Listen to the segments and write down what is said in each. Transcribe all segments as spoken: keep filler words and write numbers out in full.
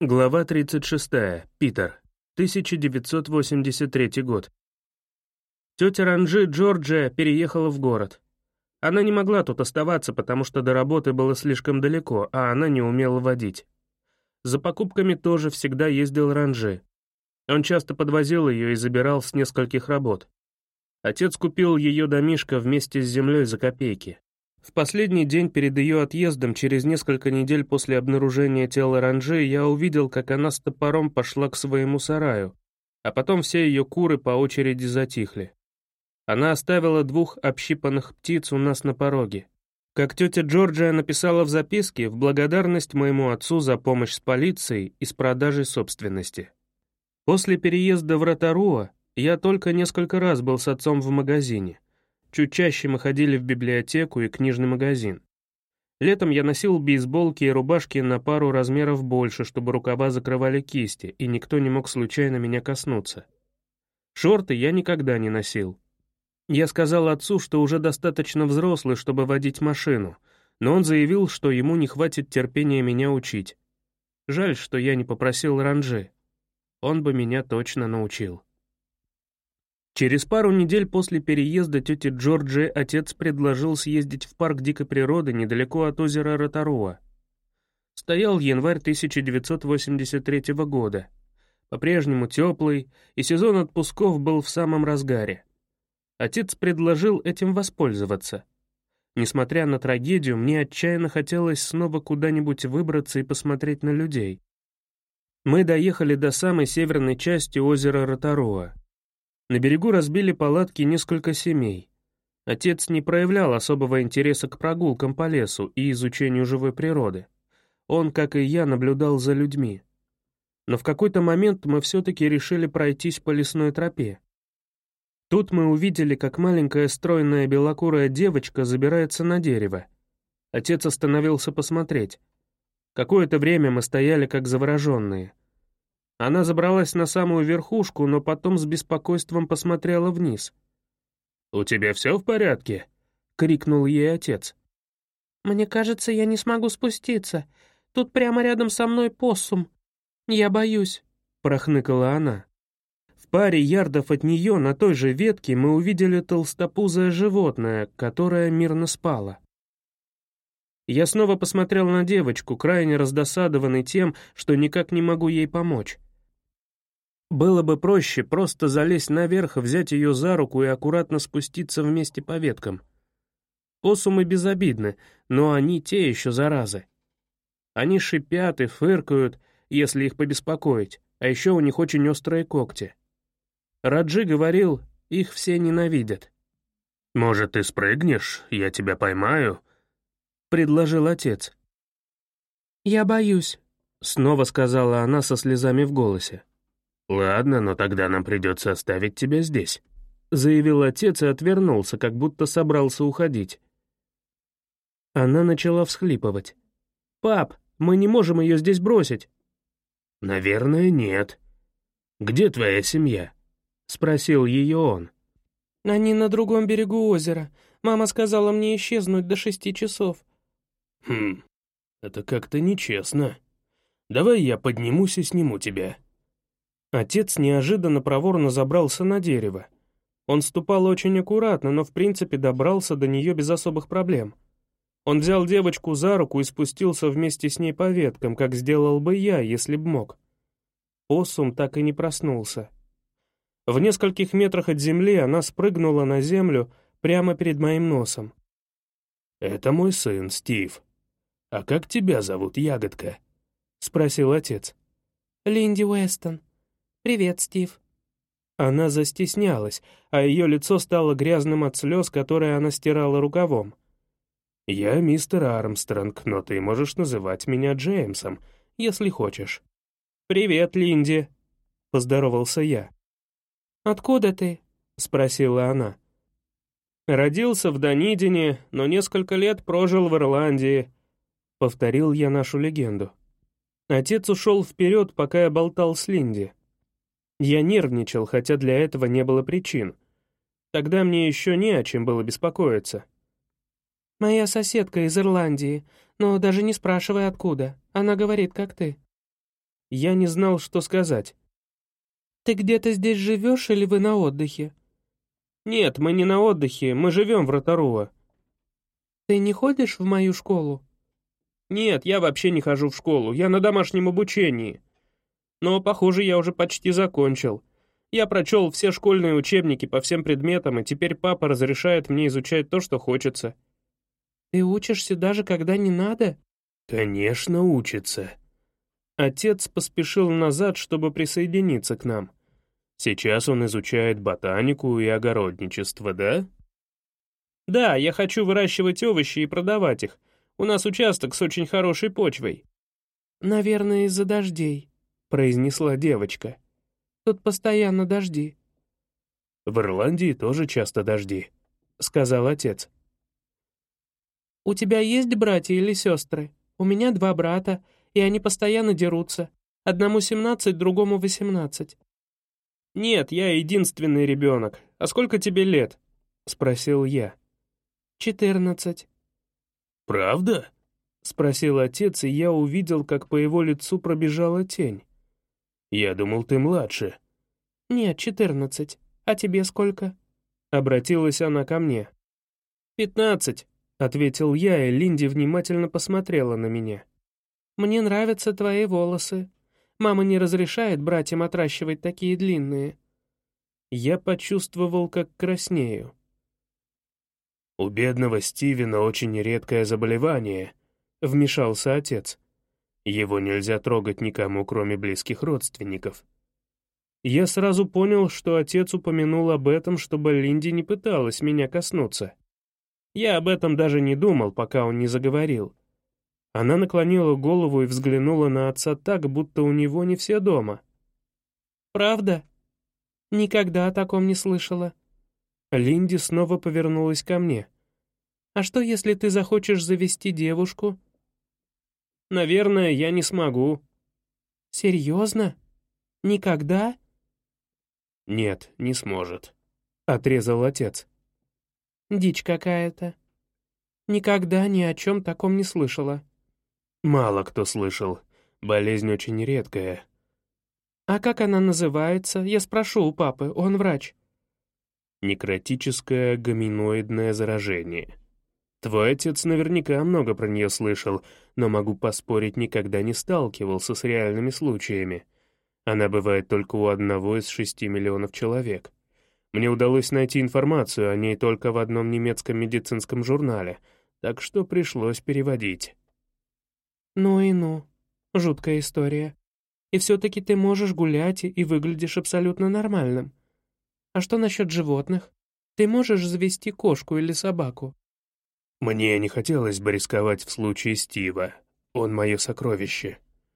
Глава тридцать шестая. Питер. тысяча девятьсот восемьдесят третий год. Тетя Ранжи, Джорджия, переехала в город. Она не могла тут оставаться, потому что до работы было слишком далеко, а она не умела водить. За покупками тоже всегда ездил Ранжи. Он часто подвозил ее и забирал с нескольких работ. Отец купил ее домишко вместе с землей за копейки. В последний день перед ее отъездом, через несколько недель после обнаружения тела Ранжи, я увидел, как она с топором пошла к своему сараю, а потом все ее куры по очереди затихли. Она оставила двух общипанных птиц у нас на пороге. Как тетя Джорджия написала в записке, в благодарность моему отцу за помощь с полицией и с продажей собственности. После переезда в Ротаруа я только несколько раз был с отцом в магазине. Чуть чаще мы ходили в библиотеку и книжный магазин. Летом я носил бейсболки и рубашки на пару размеров больше, чтобы рукава закрывали кисти, и никто не мог случайно меня коснуться. Шорты я никогда не носил. Я сказал отцу, что уже достаточно взрослый, чтобы водить машину, но он заявил, что ему не хватит терпения меня учить. Жаль, что я не попросил Ранжи. Он бы меня точно научил. Через пару недель после переезда тети Джорджи отец предложил съездить в парк дикой природы недалеко от озера Ротаруа. Стоял январь тысяча девятьсот восемьдесят третьего года, по-прежнему теплый, и сезон отпусков был в самом разгаре. Отец предложил этим воспользоваться. Несмотря на трагедию, мне отчаянно хотелось снова куда-нибудь выбраться и посмотреть на людей. Мы доехали до самой северной части озера Ротаруа. На берегу разбили палатки несколько семей. Отец не проявлял особого интереса к прогулкам по лесу и изучению живой природы. Он, как и я, наблюдал за людьми. Но в какой-то момент мы все-таки решили пройтись по лесной тропе. Тут мы увидели, как маленькая стройная белокурая девочка забирается на дерево. Отец остановился посмотреть. Какое-то время мы стояли как завороженные. Она забралась на самую верхушку, но потом с беспокойством посмотрела вниз. «У тебя все в порядке?» — крикнул ей отец. «Мне кажется, я не смогу спуститься. Тут прямо рядом со мной поссум. Я боюсь», — прохныкала она. В паре ярдов от нее на той же ветке мы увидели толстопузое животное, которое мирно спало. Я снова посмотрел на девочку, крайне раздосадованный тем, что никак не могу ей помочь. Было бы проще просто залезть наверх, взять ее за руку и аккуратно спуститься вместе по веткам. Посумы безобидны, но они те еще заразы. Они шипят и фыркают, если их побеспокоить, а еще у них очень острые когти. Раджи говорил, их все ненавидят. «Может, ты спрыгнешь, я тебя поймаю?» — предложил отец. «Я боюсь», — снова сказала она со слезами в голосе. «Ладно, но тогда нам придется оставить тебя здесь», — заявил отец и отвернулся, как будто собрался уходить. Она начала всхлипывать. «Пап, мы не можем ее здесь бросить». «Наверное, нет. Где твоя семья?» — спросил ее он. «Они на другом берегу озера. Мама сказала мне исчезнуть до шести часов». «Хм, это как-то нечестно. Давай я поднимусь и сниму тебя». Отец неожиданно проворно забрался на дерево. Он ступал очень аккуратно, но в принципе добрался до нее без особых проблем. Он взял девочку за руку и спустился вместе с ней по веткам, как сделал бы я, если б мог. Поссум так и не проснулся. В нескольких метрах от земли она спрыгнула на землю прямо перед моим носом. «Это мой сын, Стив. А как тебя зовут, ягодка?» — спросил отец. «Линди Уэстон. Привет, Стив». Она застеснялась, а ее лицо стало грязным от слез, которые она стирала рукавом. «Я мистер Армстронг, но ты можешь называть меня Джеймсом, если хочешь». «Привет, Линди», — поздоровался я. «Откуда ты?» — спросила она. «Родился в Данидине, но несколько лет прожил в Ирландии», — повторил я нашу легенду. Отец ушел вперед, пока я болтал с Линди. Я нервничал, хотя для этого не было причин. Тогда мне еще не о чем было беспокоиться. «Моя соседка из Ирландии, но даже не спрашивай откуда. Она говорит, как ты». Я не знал, что сказать. «Ты где-то здесь живешь или вы на отдыхе?» «Нет, мы не на отдыхе, мы живем в Роторуа». «Ты не ходишь в мою школу?» «Нет, я вообще не хожу в школу, я на домашнем обучении. Но, похоже, я уже почти закончил. Я прочел все школьные учебники по всем предметам, и теперь папа разрешает мне изучать то, что хочется». «Ты учишься даже когда не надо?» «Конечно, учится». Отец поспешил назад, чтобы присоединиться к нам. Сейчас он изучает ботанику и огородничество, да? Да, я хочу выращивать овощи и продавать их. У нас участок с очень хорошей почвой. «Наверное, из-за дождей», — произнесла девочка. «Тут постоянно дожди». «В Ирландии тоже часто дожди», — сказал отец. «У тебя есть братья или сестры? У меня два брата, и они постоянно дерутся. Одному семнадцать, другому восемнадцать». «Нет, я единственный ребенок. А сколько тебе лет?» — спросил я. «Четырнадцать». «Правда?» — спросил отец, и я увидел, как по его лицу пробежала тень. «Я думал, ты младше». «Нет, четырнадцать. А тебе сколько?» — обратилась она ко мне. «Пятнадцать», — ответил я, и Линди внимательно посмотрела на меня. «Мне нравятся твои волосы. Мама не разрешает братьям отращивать такие длинные». Я почувствовал, как краснею. «У бедного Стивена очень редкое заболевание», — вмешался отец. «Его нельзя трогать никому, кроме близких родственников». Я сразу понял, что отец упомянул об этом, чтобы Линди не пыталась меня коснуться. Я об этом даже не думал, пока он не заговорил. Она наклонила голову и взглянула на отца так, будто у него не все дома. «Правда? Никогда о таком не слышала». Линди снова повернулась ко мне. «А что, если ты захочешь завести девушку?» «Наверное, я не смогу». «Серьезно? Никогда?» «Нет, не сможет», — отрезал отец. «Дичь какая-то. Никогда ни о чем таком не слышала». «Мало кто слышал. Болезнь очень редкая». «А как она называется? Я спрошу у папы, он врач». «Некротическое гоминоидное заражение. Твой отец наверняка много про нее слышал, но, могу поспорить, никогда не сталкивался с реальными случаями. Она бывает только у одного из шести миллионов человек. Мне удалось найти информацию о ней только в одном немецком медицинском журнале, так что пришлось переводить». «Ну и ну. Жуткая история. И все-таки ты можешь гулять и выглядишь абсолютно нормальным. А что насчет животных? Ты можешь завести кошку или собаку?» «Мне не хотелось бы рисковать в случае Стива. Он мое сокровище».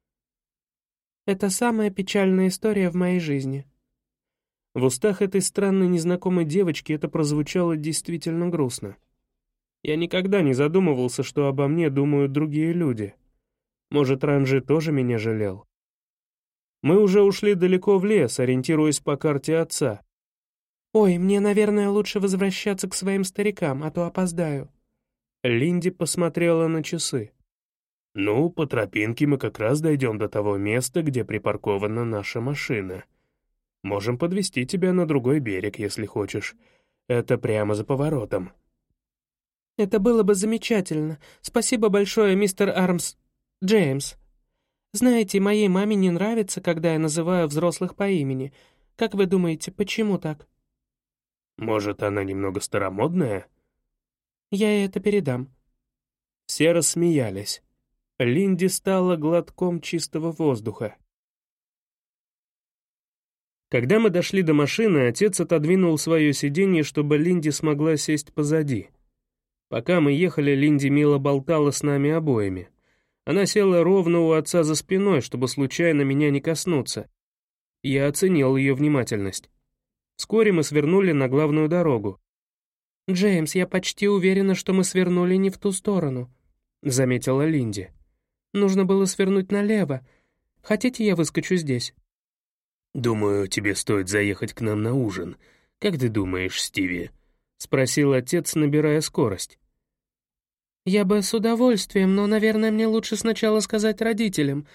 «Это самая печальная история в моей жизни». В устах этой странной незнакомой девочки это прозвучало действительно грустно. Я никогда не задумывался, что обо мне думают другие люди. Может, Ранжи тоже меня жалел? Мы уже ушли далеко в лес, ориентируясь по карте отца. «Ой, мне, наверное, лучше возвращаться к своим старикам, а то опоздаю». Линди посмотрела на часы. «Ну, по тропинке мы как раз дойдем до того места, где припаркована наша машина. Можем подвезти тебя на другой берег, если хочешь. Это прямо за поворотом». «Это было бы замечательно. Спасибо большое, мистер Армс... Джеймс. Знаете, моей маме не нравится, когда я называю взрослых по имени. Как вы думаете, почему так?» «Может, она немного старомодная?» «Я ей это передам». Все рассмеялись. Линди стала глотком чистого воздуха. Когда мы дошли до машины, отец отодвинул свое сиденье, чтобы Линди смогла сесть позади. Пока мы ехали, Линди мило болтала с нами обоими. Она села ровно у отца за спиной, чтобы случайно меня не коснуться. Я оценил ее внимательность. Вскоре мы свернули на главную дорогу. «Джеймс, я почти уверена, что мы свернули не в ту сторону», — заметила Линди. «Нужно было свернуть налево. Хотите, я выскочу здесь?» «Думаю, тебе стоит заехать к нам на ужин. Как ты думаешь, Стиви?» — спросил отец, набирая скорость. «Я бы с удовольствием, но, наверное, мне лучше сначала сказать родителям.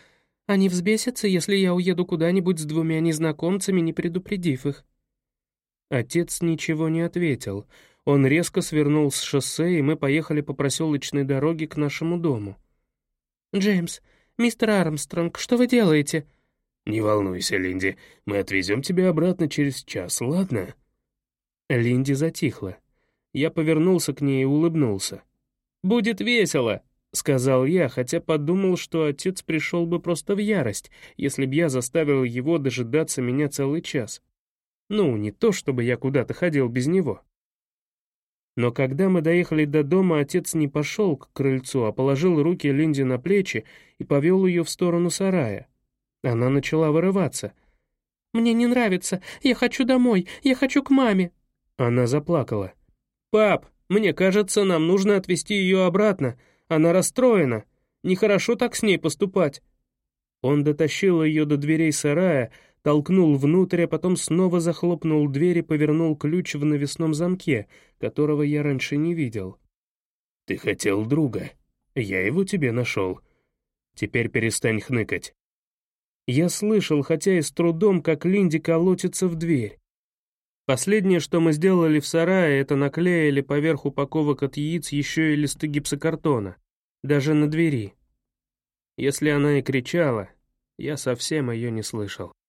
Они взбесятся, если я уеду куда-нибудь с двумя незнакомцами, не предупредив их». Отец ничего не ответил. Он резко свернул с шоссе, и мы поехали по проселочной дороге к нашему дому. «Джеймс, мистер Армстронг, что вы делаете?» «Не волнуйся, Линди, мы отвезем тебя обратно через час, ладно?» Линди затихла. Я повернулся к ней и улыбнулся. «Будет весело», — сказал я, хотя подумал, что отец пришел бы просто в ярость, если б я заставил его дожидаться меня целый час. Ну, не то, чтобы я куда-то ходил без него. Но когда мы доехали до дома, отец не пошел к крыльцу, а положил руки Линди на плечи и повел ее в сторону сарая. Она начала вырываться. «Мне не нравится, я хочу домой, я хочу к маме». Она заплакала. «Пап, мне кажется, нам нужно отвезти ее обратно. Она расстроена. Нехорошо так с ней поступать». Он дотащил ее до дверей сарая, толкнул внутрь, а потом снова захлопнул дверь и повернул ключ в навесном замке, которого я раньше не видел. «Ты хотел друга. Я его тебе нашел. Теперь перестань хныкать». Я слышал, хотя и с трудом, как Линди колотится в дверь. Последнее, что мы сделали в сарае, это наклеили поверх упаковок от яиц еще и листы гипсокартона, даже на двери. Если она и кричала, я совсем ее не слышал.